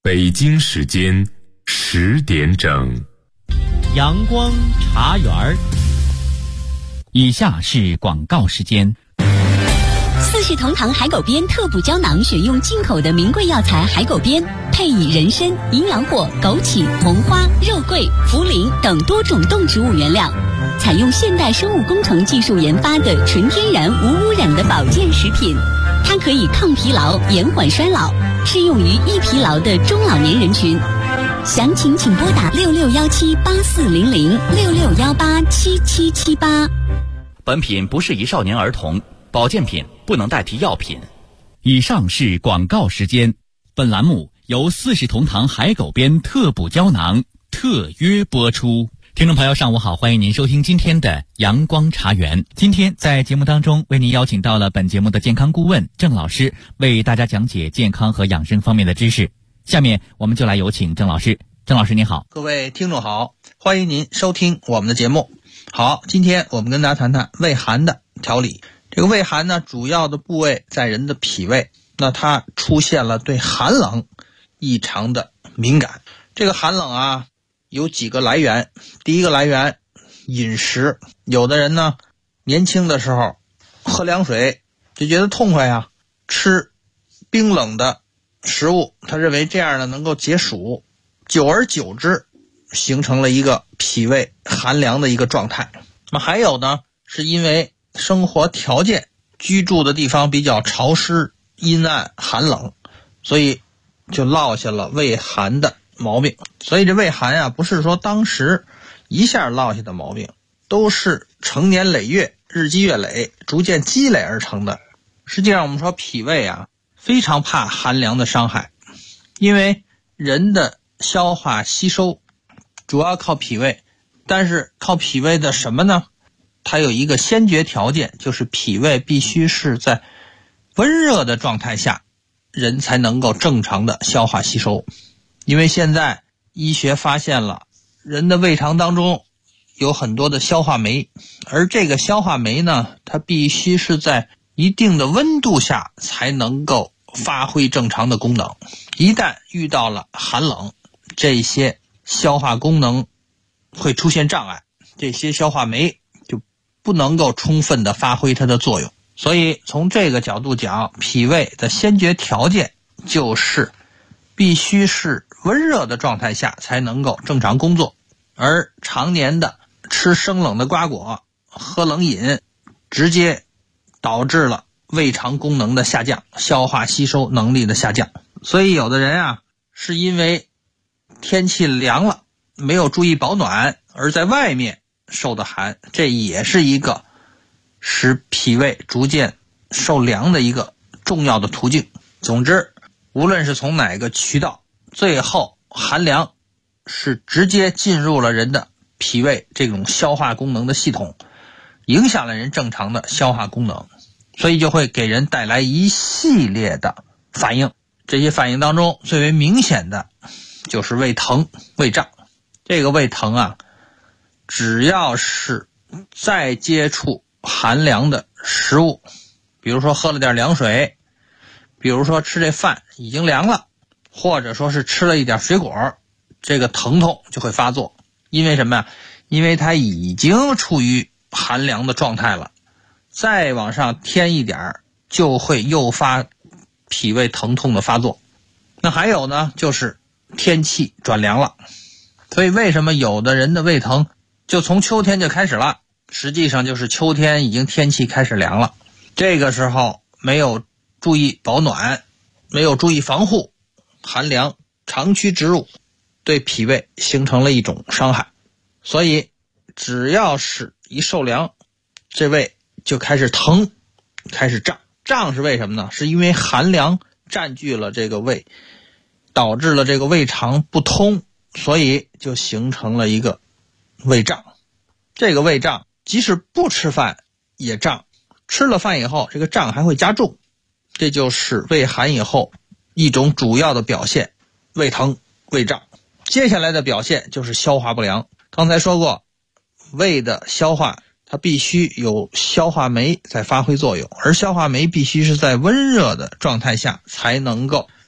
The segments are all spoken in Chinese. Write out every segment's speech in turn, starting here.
北京时间10点整， 阳光茶园儿。 以下是广告时间。 四世同堂海狗鞭特补胶囊选用进口的名贵药材海狗鞭，配以人参、营养果、枸杞、红花、肉桂、茯苓等多种动植物原料，采用现代生物工程技术研发的纯天然无污染的保健食品。它可以抗疲劳、延缓衰老，适用于易疲劳的中老年人群。详情请拨打6617840066187778。 本品不适宜少年儿童，保健品不能代替药品。以上是广告时间。本栏目由四世同堂海狗鞭特补胶囊特约播出。听众朋友上午好，欢迎您收听今天的阳光茶园。今天在节目当中为您邀请到了本节目的健康顾问郑老师，为大家讲解健康和养生方面的知识。下面我们就来有请郑老师。郑老师您好。 各位听众好，欢迎您收听我们的节目。好，今天我们跟大家谈谈胃寒的调理。这个胃寒呢，主要的部位在人的脾胃，那它出现了对寒冷异常的敏感。这个寒冷啊，有几个来源。第一个来源，饮食。有的人呢，年轻的时候喝凉水就觉得痛快啊，吃冰冷的食物，他认为这样呢能够解暑，久而久之形成了一个脾胃寒凉的一个状态。那么还有呢，是因为生活条件，居住的地方比较潮湿、阴暗、寒冷，所以就落下了胃寒的毛病。所以这胃寒啊，不是说当时一下落下的毛病，都是成年累月、日积月累、逐渐积累而成的。实际上我们说脾胃啊，非常怕寒凉的伤害，因为人的消化吸收主要靠脾胃，但是靠脾胃的什么呢？它有一个先决条件，就是脾胃必须是在温热的状态下，人才能够正常的消化吸收。因为现在医学发现了，人的胃肠当中有很多的消化酶，而这个消化酶呢，它必须是在一定的温度下才能够发挥正常的功能。一旦遇到了寒冷，这些消化功能会出现障碍，这些消化酶就不能够充分的发挥它的作用。所以从这个角度讲，脾胃的先决条件就是必须是温热的状态下才能够正常工作，而常年的吃生冷的瓜果、喝冷饮，直接导致了胃肠功能的下降，消化吸收能力的下降。所以有的人啊，是因为天气凉了，没有注意保暖，而在外面受的寒，这也是一个使脾胃逐渐受凉的一个重要的途径。总之，无论是从哪个渠道，最后寒凉是直接进入了人的脾胃这种消化功能的系统，影响了人正常的消化功能，所以就会给人带来一系列的反应。这些反应当中最为明显的就是胃疼、胃胀。这个胃疼啊，只要是再接触寒凉的食物，比如说喝了点凉水，比如说吃这饭已经凉了，或者说是吃了一点水果，这个疼痛就会发作。因为什么呀？因为它已经处于寒凉的状态了，再往上添一点就会诱发脾胃疼痛的发作。那还有呢，就是天气转凉了。所以为什么有的人的胃疼就从秋天就开始了？实际上就是秋天已经天气开始凉了，这个时候没有注意保暖，没有注意防护，寒凉长驱直入，对脾胃形成了一种伤害。所以只要是一受凉，这胃就开始疼，开始胀。胀是为什么呢？是因为寒凉占据了这个胃，导致了这个胃肠不通，所以就形成了一个胃胀。这个胃胀即使不吃饭也胀，吃了饭以后这个胀还会加重，这就是胃寒以后一种主要的表现，胃疼、胃胀。接下来的表现就是消化不良。刚才说过，胃的消化它必须有消化酶在发挥作用，而消化酶必须是在温热的状态下才能够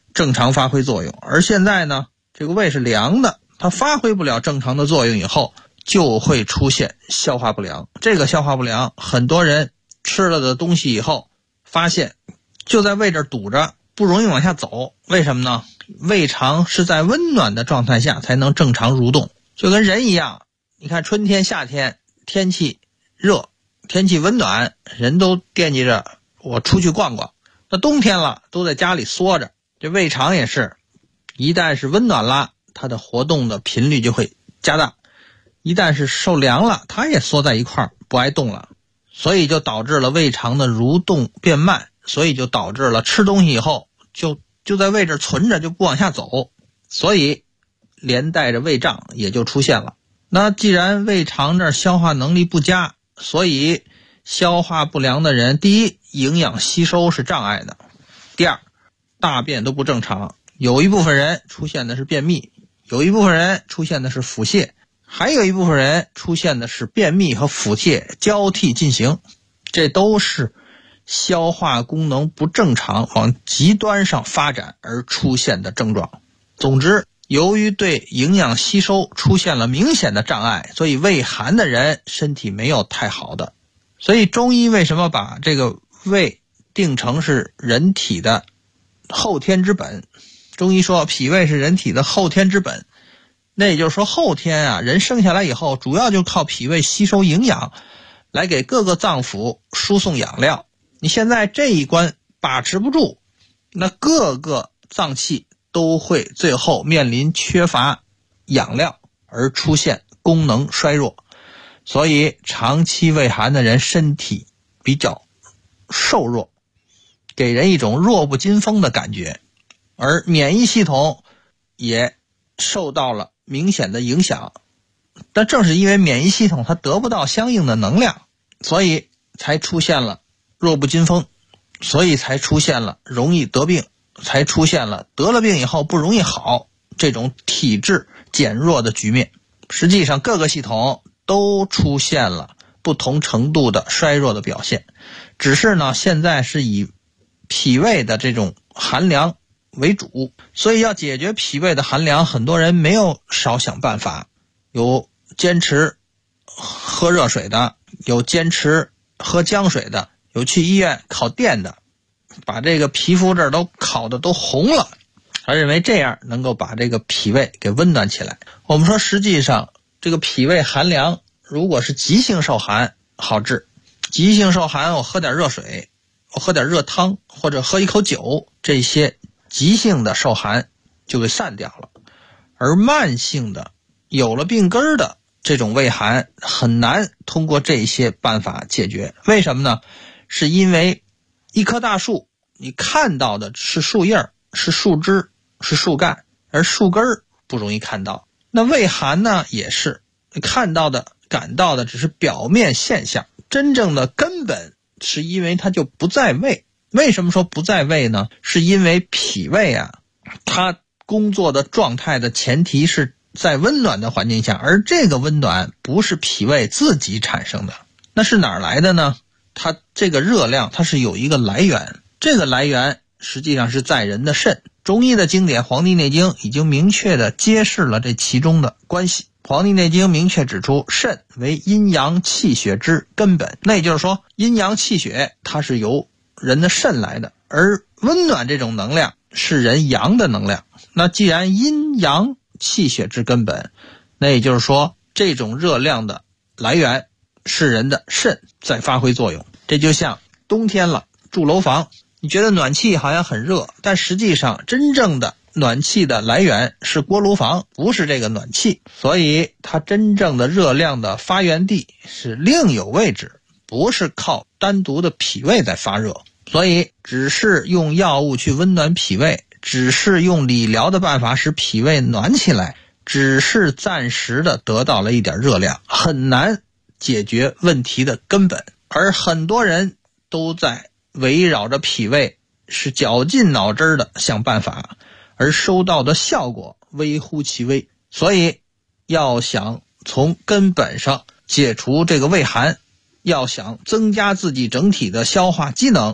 正常发挥作用。而现在呢，这个胃是凉的，它发挥不了正常的作用以后，就会出现消化不良。这个消化不良，很多人吃了的东西以后发现就在胃这儿堵着，不容易往下走。为什么呢？胃肠是在温暖的状态下才能正常蠕动，就跟人一样。你看春天夏天天气热，天气温暖，人都惦记着我出去逛逛。那冬天了都在家里缩着，这胃肠也是，一旦是温暖了，它的活动的频率就会加大，一旦是受凉了，它也缩在一块儿不爱动了，所以就导致了胃肠的蠕动变慢，所以就导致了吃东西以后就在胃这存着，就不往下走，所以连带着胃胀也就出现了。那既然胃肠这消化能力不佳，所以消化不良的人，第一，营养吸收是障碍的；第二，大便都不正常。有一部分人出现的是便秘，有一部分人出现的是腹泻，还有一部分人出现的是便秘和腹泻交替进行，这都是消化功能不正常往极端上发展而出现的症状。总之，由于对营养吸收出现了明显的障碍，所以胃寒的人身体没有太好的。所以中医为什么把这个胃定成是人体的后天之本？中医说脾胃是人体的后天之本，那也就是说后天啊，人生下来以后主要就靠脾胃吸收营养，来给各个脏腑输送养料。你现在这一关把持不住，那各个脏器都会最后面临缺乏养料而出现功能衰弱。所以长期胃寒的人身体比较瘦弱，给人一种弱不禁风的感觉，而免疫系统也受到了明显的影响。但正是因为免疫系统它得不到相应的能量，所以才出现了弱不禁风，所以才出现了容易得病，才出现了得了病以后不容易好这种体质减弱的局面。实际上各个系统都出现了不同程度的衰弱的表现，只是呢现在是以脾胃的这种寒凉为主，所以要解决脾胃的寒凉，很多人没有少想办法，有坚持喝热水的，有坚持喝姜水的，有去医院烤电的，把这个皮肤这儿都烤得都红了，他认为这样能够把这个脾胃给温暖起来。我们说实际上这个脾胃寒凉如果是急性受寒好治，急性受寒我喝点热水，我喝点热汤，或者喝一口酒，这些急性的受寒就给散掉了。而慢性的有了病根的这种胃寒很难通过这些办法解决。为什么呢？是因为一棵大树你看到的是树叶，是树枝，是树干，而树根不容易看到。那胃寒呢也是，你看到的感到的只是表面现象，真正的根本是因为它就不在胃。为什么说不在胃呢？是因为脾胃啊，它工作的状态的前提是在温暖的环境下，而这个温暖不是脾胃自己产生的，那是哪儿来的呢？它这个热量它是有一个来源，这个来源实际上是在人的肾。中医的经典《黄帝内经》已经明确地揭示了这其中的关系。《黄帝内经》明确指出，肾为阴阳气血之根本，那也就是说阴阳气血它是由人的肾来的，而温暖这种能量是人阳的能量。那既然阴阳气血之根本，那也就是说这种热量的来源是人的肾在发挥作用。这就像冬天了住楼房，你觉得暖气好像很热，但实际上真正的暖气的来源是锅炉房，不是这个暖气，所以它真正的热量的发源地是另有位置，不是靠单独的脾胃在发热。所以只是用药物去温暖脾胃，只是用理疗的办法使脾胃暖起来，只是暂时的得到了一点热量，很难解决问题的根本。而很多人都在围绕着脾胃是绞尽脑汁的想办法，而收到的效果微乎其微。所以要想从根本上解除这个胃寒，要想增加自己整体的消化机能，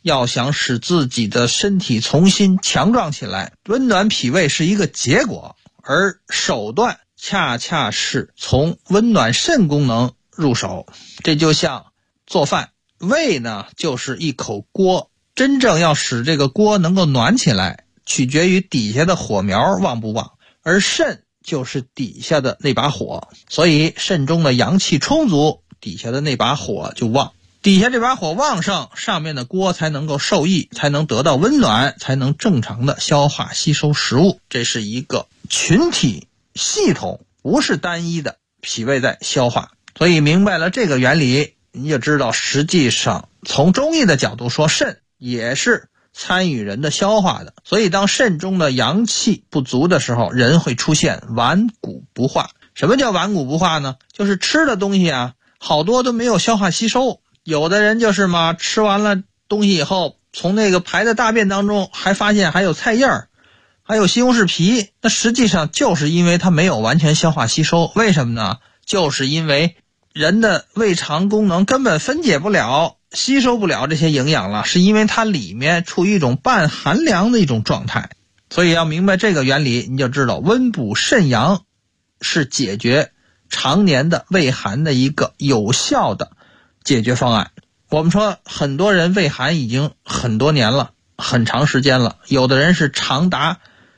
要想使自己的身体重新强壮起来，温暖脾胃是一个结果，而手段恰恰是从温暖肾功能入手。这就像做饭，胃呢就是一口锅，真正要使这个锅能够暖起来，取决于底下的火苗旺不旺，而肾就是底下的那把火，所以肾中的阳气充足，底下的那把火就旺，底下这把火旺盛，上面的锅才能够受益，才能得到温暖，才能正常的消化吸收食物。这是一个群体系统，不是单一的脾胃在消化。所以明白了这个原理，你就知道实际上从中医的角度说，肾也是参与人的消化的。所以当肾中的阳气不足的时候，人会出现顽固不化。什么叫顽固不化呢？就是吃的东西啊，好多都没有消化吸收。有的人就是嘛，吃完了东西以后，从那个排的大便当中还发现还有菜叶儿，还有西红柿皮，那实际上就是因为它没有完全消化吸收。为什么呢？就是因为人的胃肠功能根本分解不了，吸收不了这些营养了，是因为它里面处于一种半寒凉的一种状态。所以要明白这个原理，你就知道温补肾阳是解决常年的胃寒的一个有效的解决方案。我们说很多人胃寒已经很多年了，很长时间了，有的人是长达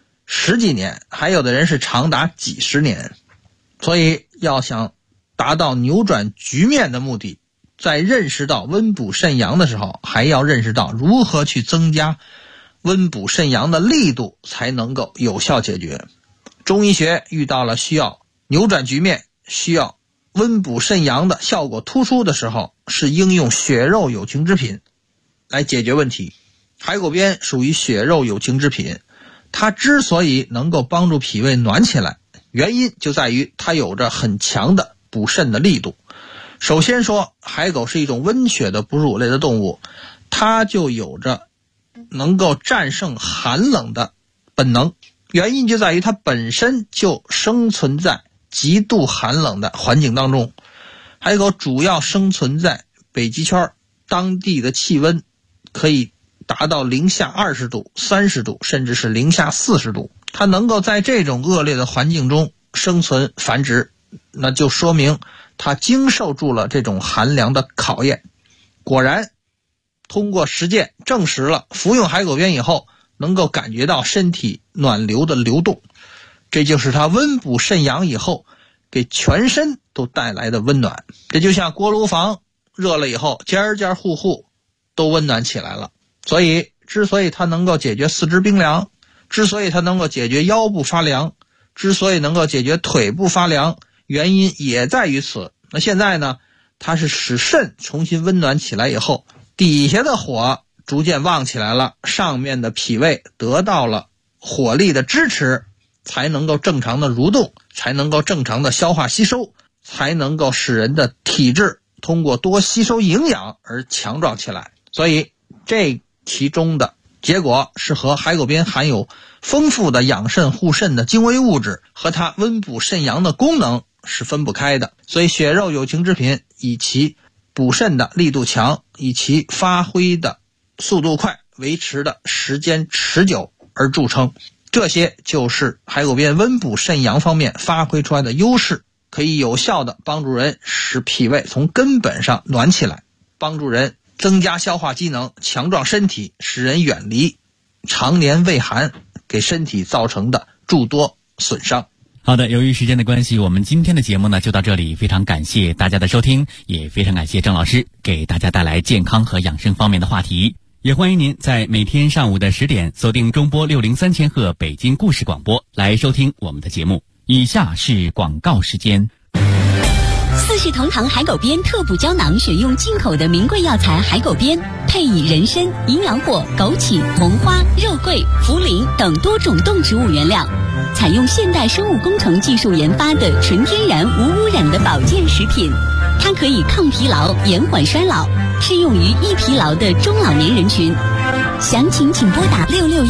10几年，还有的人是长达几十年。所以要想达到扭转局面的目的，在认识到温补肾阳的时候，还要认识到如何去增加温补肾阳的力度，才能够有效解决。中医学遇到了需要扭转局面，需要温补肾阳的效果突出的时候，是应用血肉有情之品来解决问题。海狗鞭属于血肉有情之品，它之所以能够帮助脾胃暖起来，原因就在于它有着很强的补肾的力度。首先说，海狗是一种温血的哺乳类的动物，它就有着能够战胜寒冷的本能，原因就在于它本身就生存在极度寒冷的环境当中。海狗主要生存在北极圈，当地的气温可以达到零下20度、30度，甚至是零下40度。它能够在这种恶劣的环境中生存繁殖，那就说明它经受住了这种寒凉的考验。果然通过实践证实了，服用海狗鞭以后能够感觉到身体暖流的流动，这就是它温补肾阳以后给全身都带来的温暖。这就像锅炉房热了以后，家家户户都温暖起来了。所以之所以它能够解决四肢冰凉，之所以它能够解决腰部发凉，之所以能够解决腿部发凉，原因也在于此。那现在呢，它是使肾重新温暖起来以后，底下的火逐渐旺起来了，上面的脾胃得到了火力的支持，才能够正常的蠕动，才能够正常的消化吸收，才能够使人的体质通过多吸收营养而强壮起来。所以这其中的结果是和海狗鞭含有丰富的养肾护肾的精微物质和它温补肾阳的功能是分不开的。所以血肉有情之品以其补肾的力度强，以其发挥的速度快，维持的时间持久而著称。这些就是海狗鞭温补肾阳方面发挥出来的优势，可以有效的帮助人使脾胃从根本上暖起来，帮助人增加消化机能，强壮身体，使人远离常年胃寒给身体造成的诸多损伤。 好的，由于时间的关系，我们今天的节目呢就到这里，非常感谢大家的收听，也非常感谢郑老师给大家带来健康和养生方面的话题。也欢迎您在每天上午的10点锁定中波603千赫北京故事广播来收听我们的节目。以下是广告时间。 四世同堂海狗鞭特补胶囊选用进口的名贵药材海狗鞭，配以人参、阴阳果、枸杞、红花、肉桂、茯苓等多种动植物原料，采用现代生物工程技术研发的纯天然无污染的保健食品。它可以抗疲劳、延缓衰老，适用于易疲劳的中老年人群。详情请拨打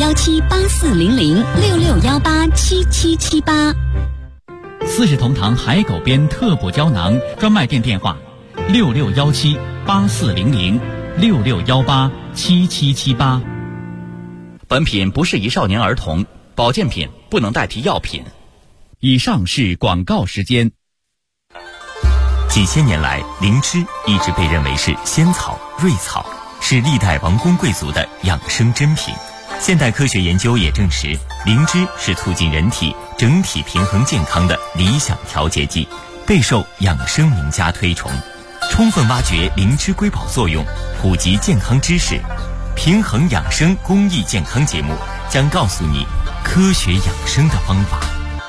6617840066187778。 四世同堂海狗鞭特补胶囊专卖店电话：661784006618 7778。 本品不适宜少年儿童，保健品不能代替药品。 以上是广告时间。 几千年来，灵芝一直被认为是仙草、瑞草，是历代王公贵族的养生珍品。现代科学研究也证实，灵芝是促进人体整体平衡健康的理想调节剂，备受养生名家推崇。充分挖掘灵芝瑰宝作用，普及健康知识，平衡养生公益健康节目将告诉你科学养生的方法。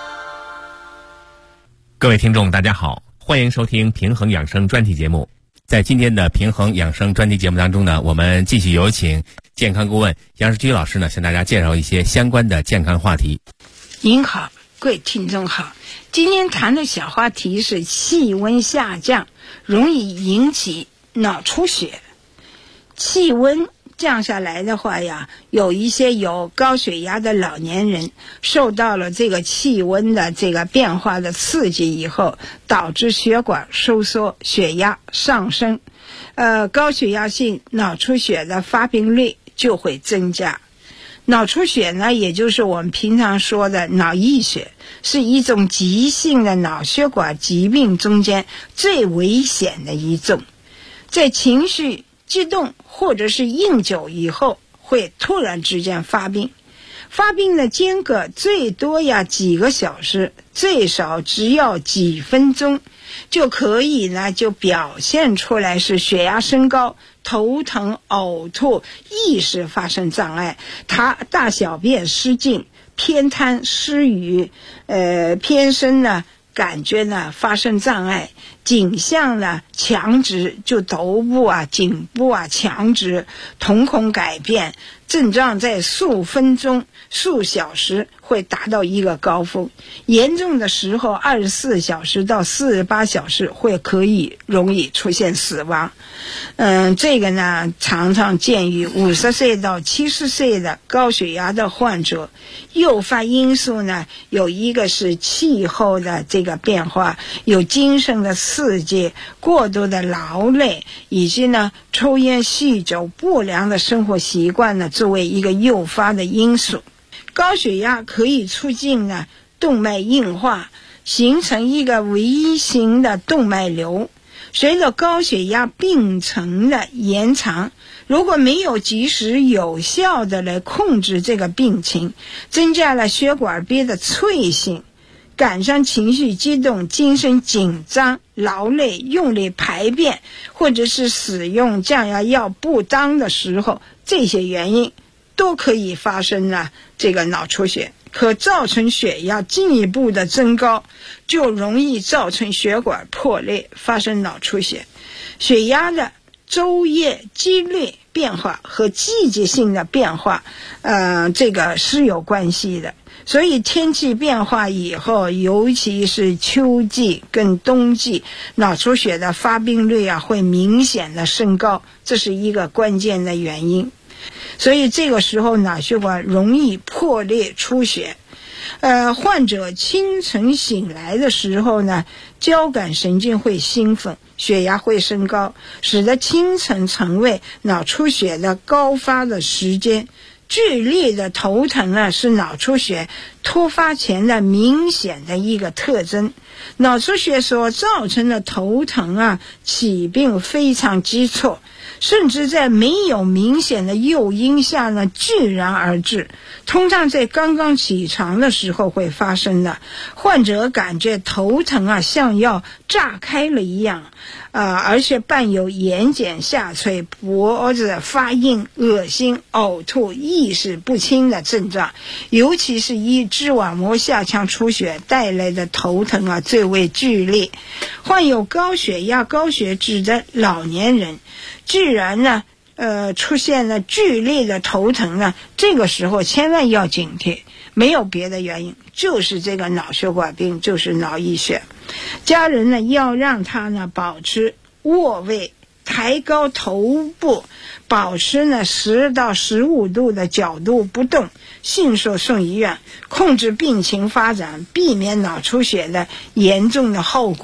各位听众大家好，欢迎收听平衡养生专题节目。在今天的平衡养生专题节目当中呢，我们继续有请健康顾问杨世居老师呢，向大家介绍一些相关的健康话题。 您好，各位听众好，今天谈的小话题是气温下降容易引起脑出血。气温降下来的话呀，有一些有高血压的老年人受到了这个气温的这个变化的刺激以后，导致血管收缩，血压上升，高血压性脑出血的发病率就会增加。脑出血呢，也就是我们平常说的脑溢血，是一种急性的脑血管疾病中间最危险的一种，在情绪激动或者是饮酒以后会突然之间发病，发病的间隔最多呀几个小时，最少只要几分钟就可以呢，就表现出来是血压升高、头疼、呕吐、意识发生障碍，大小便失禁、偏瘫、失语，偏身呢感觉呢发生障碍，颈项呢强直，就头部啊、颈部啊强直，瞳孔改变，症状在数分钟、数小时会达到一个高峰，严重的时候24小时到48小时会容易出现死亡。这个呢常常见于50岁到70岁的高血压的患者。诱发因素呢，有一个是气候的这个变化，有精神的刺激，过度的劳累，以及呢抽烟、酗酒、不良的生活习惯呢，作为一个诱发的因素。高血压可以促进呢动脉硬化，形成一个微型的动脉瘤。随着高血压病程的延长，如果没有及时有效的来控制这个病情，增加了血管壁的脆性，赶上情绪激动、精神紧张、劳累、用力排便，或者是使用降压药不当的时候，这些原因都可以发生了这个脑出血，可造成血压进一步的增高，就容易造成血管破裂，发生脑出血。血压的昼夜激烈变化和季节性的变化，这个是有关系的。所以天气变化以后，尤其是秋季跟冬季，脑出血的发病率啊会明显的升高，这是一个关键的原因。所以这个时候脑血管容易破裂出血。患者清晨醒来的时候呢，交感神经会兴奋，血压会升高，使得清晨成为脑出血的高发的时间。剧烈的头疼呢，是脑出血突发前的明显的一个特征。脑出血所造成的头疼啊，起病非常急促，甚至在没有明显的诱因下呢，自然而至。通常在刚刚起床的时候会发生的。患者感觉头疼啊，像要炸开了一样，而且伴有眼睑下垂、脖子发硬、恶心、呕吐、意识不清的症状，尤其是以视网膜下腔出血带来的头疼啊，最为剧烈。患有高血压、高血脂的老年人，既然呢出现了剧烈的头疼呢，这个时候千万要警惕，没有别的原因，就是这个脑血管病，就是脑溢血。家人呢要让他呢保持卧位，抬高头部，保持呢10到15度的角度不动，迅速送医院，控制病情发展，避免脑出血的严重的后果。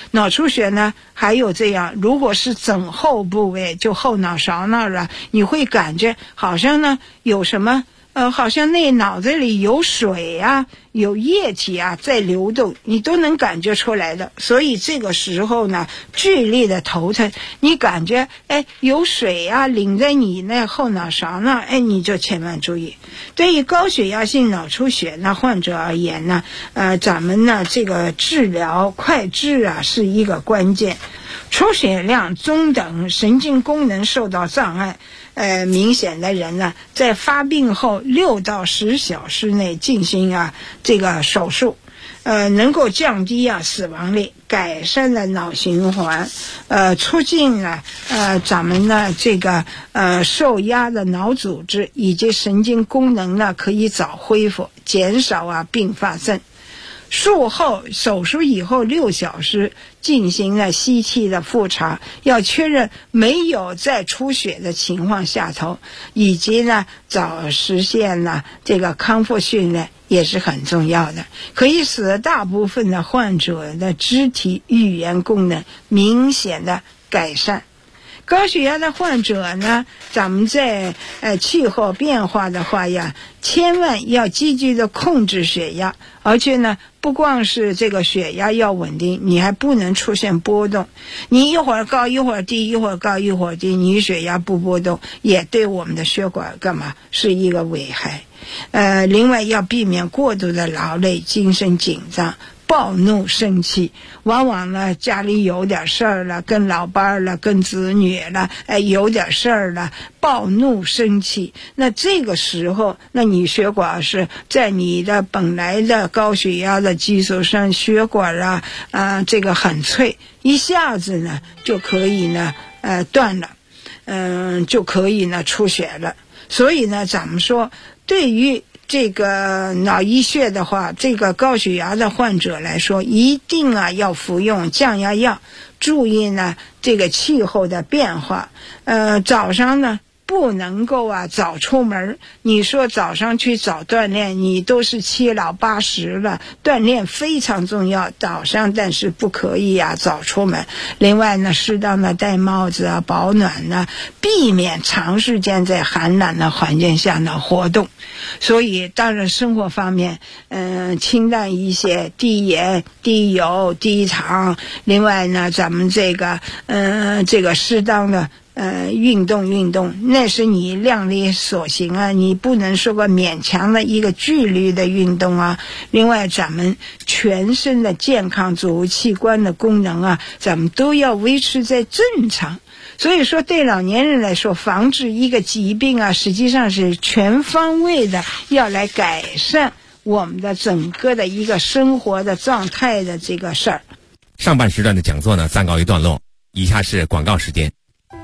脑出血呢还有这样，如果是枕后部位，就后脑勺那儿啊，你会感觉好像呢有什么好像那脑子里有水啊，有液体啊在流动，你都能感觉出来的。所以这个时候呢，剧烈的头疼，你感觉有水啊淋在你那后脑勺呢，你就千万注意。对于高血压性脑出血呢患者而言呢，咱们呢这个治疗快治啊是一个关键。出血量中等，神经功能受到障碍明显的人呢，在发病后6到10小时内进行这个手术，能够降低死亡率，改善了脑循环，促进了咱们的这个受压的脑组织以及神经功能呢可以早恢复，减少并发症。术后手术以后6小时进行了吸气的复查，要确认没有在出血的情况下头，以及呢早实现了这个康复训练也是很重要的，可以使大部分的患者的肢体语言功能明显的改善。高血压的患者呢，咱们在气候变化的话呀，千万要积极的控制血压，而且呢不光是这个血压要稳定，你还不能出现波动，你一会儿高一会儿低，一会儿高一会儿低，你血压不波动也对我们的血管是一个危害。另外要避免过度的劳累、精神紧张、暴怒生气，往往呢家里有点事儿了，跟老伴了，跟子女了，有点事儿了，暴怒生气，那这个时候那你血管是在你的本来的高血压的基础上，血管这个很脆，一下子呢就可以呢断了，就可以呢出血了。所以呢咱们说对于这个脑溢血的话，这个高血压的患者来说，一定要服用降压药，注意呢这个气候的变化。早上呢不能够早出门，你说早上去早锻炼，你都是7老80了，锻炼非常重要，早上但是不可以早出门。另外呢适当的戴帽子保暖呢，避免长时间在寒冷的环境下呢活动。所以当然生活方面清淡一些，低盐低油低糖。另外呢咱们这个适当的运动，那是你量力所行你不能说个勉强的一个纪律的运动另外咱们全身的健康组织器官的功能咱们都要维持在正常。所以说对老年人来说，防治一个疾病实际上是全方位的要来改善我们的整个的一个生活的状态的这个事儿。 上半时段的讲座呢暂告一段落，以下是广告时间。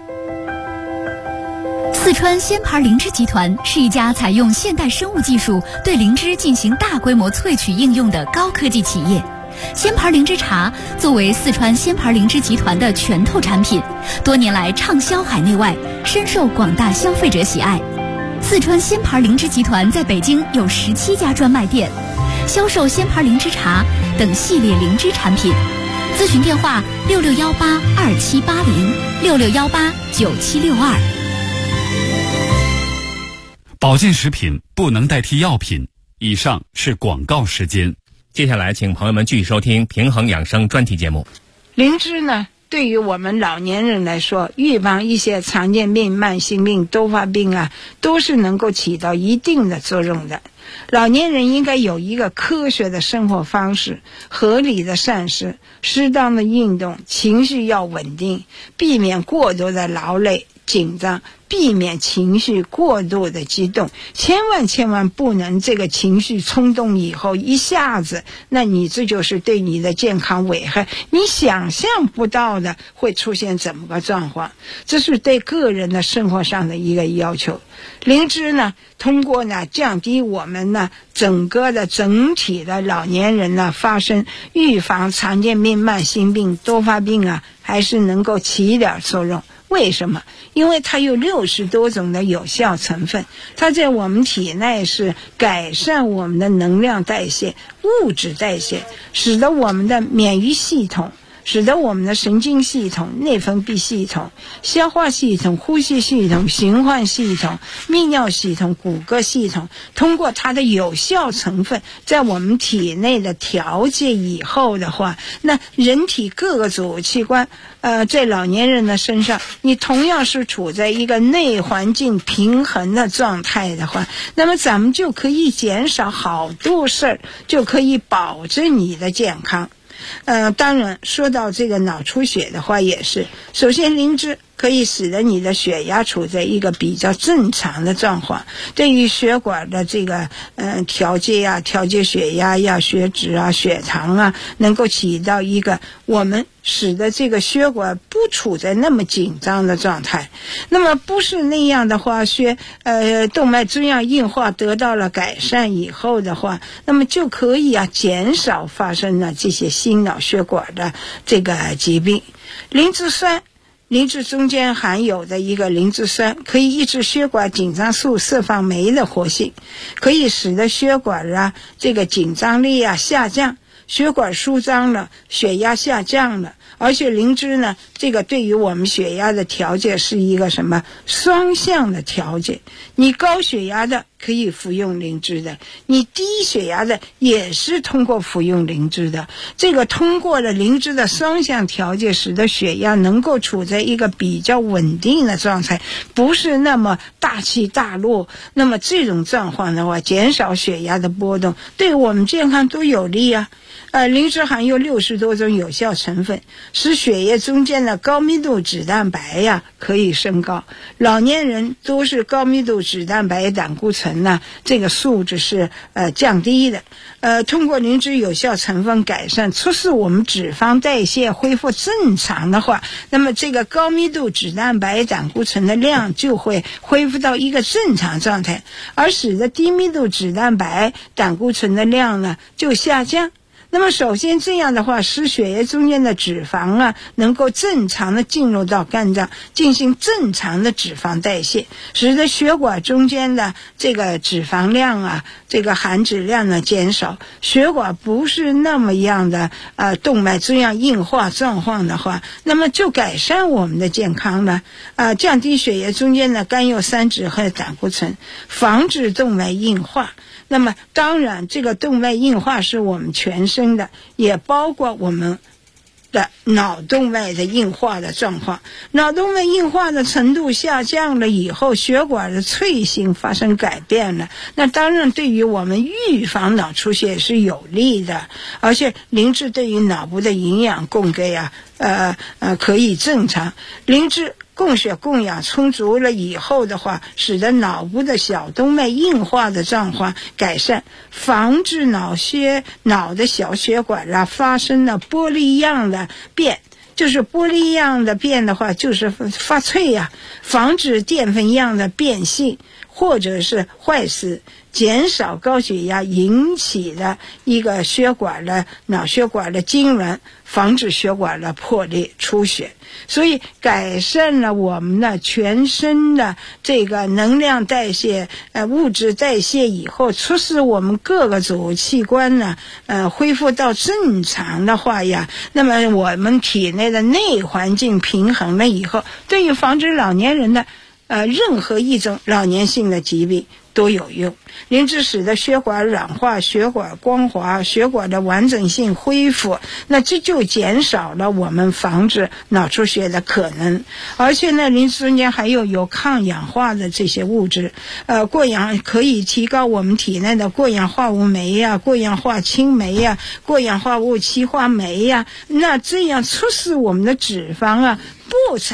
四川仙牌灵芝集团是一家采用现代生物技术对灵芝进行大规模萃取应用的高科技企业。仙牌灵芝茶作为四川仙牌灵芝集团的拳头产品，多年来畅销海内外，深受广大消费者喜爱。四川仙牌灵芝集团在北京有17家专卖店，销售仙牌灵芝茶等系列灵芝产品。咨询电话66182780，66189762。 保健食品不能代替药品。以上是广告时间。 接下来请朋友们继续收听平衡养生专题节目。 灵芝呢对于我们老年人来说，预防一些常见病、慢性病、多发病都是能够起到一定的作用的。老年人应该有一个科学的生活方式，合理的膳食，适当的运动，情绪要稳定，避免过多的劳累紧张，避免情绪过度的激动，千万不能这个情绪冲动以后一下子，那你这就是对你的健康危害，你想象不到的会出现怎么个状况，这是对个人的生活上的一个要求。灵芝呢通过呢降低我们呢整体的老年人呢发生预防常见病、慢性病、多发病还是能够起一点作用。为什么？因为它有60多种的有效成分，它在我们体内是改善我们的能量代谢、物质代谢，使得我们的免疫系统， 使得我们的神经系统、内分泌系统、消化系统、呼吸系统、循环系统、泌尿系统、骨骼系统，通过它的有效成分在我们体内的调节以后的话，那人体各个组器官在老年人的身上，你同样是处在一个内环境平衡的状态的话，那么咱们就可以减少好多事儿，就可以保证你的健康。当然说到这个脑出血的话也是，首先灵芝可以使得你的血压处在一个比较正常的状况，对于血管的这个调节血压呀、血脂啊、血糖啊，能够起到一个我们使得这个血管不处在那么紧张的状态。那么不是那样的话，动脉粥样硬化得到了改善以后的话，那么就可以减少发生了这些心脑血管的这个疾病。灵芝酸，灵芝中间含有的一个灵芝酸可以抑制血管紧张素释放酶的活性，可以使得血管这个紧张力下降，血管舒张了，血压下降了。而且灵芝呢，这个对于我们血压的调节是一个什么双向的调节，你高血压的可以服用灵芝的，你低血压的也是通过服用灵芝的。这个通过了灵芝的双向调节，使得血压能够处在一个比较稳定的状态，不是那么大起大落。那么这种状况的话，减少血压的波动，对我们健康都有利啊。灵芝含有60多种有效成分，使血液中间的高密度脂蛋白可以升高。老年人都是高密度脂蛋白胆固醇这个数值是降低的。通过灵芝有效成分改善，促使我们脂肪代谢恢复正常的话，那么这个高密度脂蛋白胆固醇的量就会恢复到一个正常状态，而使得低密度脂蛋白胆固醇的量呢就下降。那么首先这样的话，使血液中间的脂肪能够正常的进入到肝脏，进行正常的脂肪代谢，使得血管中间的这个脂肪量这个含脂量呢减少，血管不是那么样的动脉粥样硬化状况的话，那么就改善我们的健康了。降低血液中间的甘油三酯和胆固醇，防止动脉硬化。那么当然这个动脉硬化是我们全身的，也包括我们的脑动脉的硬化的状况。脑动脉硬化的程度下降了以后，血管的脆性发生改变了，那当然对于我们预防脑出血是有利的。而且灵芝对于脑部的营养供给可以正常。灵芝供血供氧充足了以后的话，使得脑部的小动脉硬化的状况改善，防止脑的小血管发生了玻璃样的变。就是玻璃样的变的话，就是发脆防止淀粉样的变性或者是坏死，减少高血压引起的一个脑血管的痉挛，防止血管的破裂出血。所以改善了我们的全身的这个能量代谢物质代谢以后，促使我们各个组器官呢恢复到正常的话那么我们体内的内环境平衡了以后，对于防止老年人的任何一种老年性的疾病都有用。灵芝使得血管软化、血管光滑、血管的完整性恢复，那这就减少了我们防止脑出血的可能。而且呢，灵芝中间还有抗氧化的这些物质，可以提高我们体内的过氧化物酶过氧化氢酶过氧化物歧化酶那这样促使我们的脂肪不产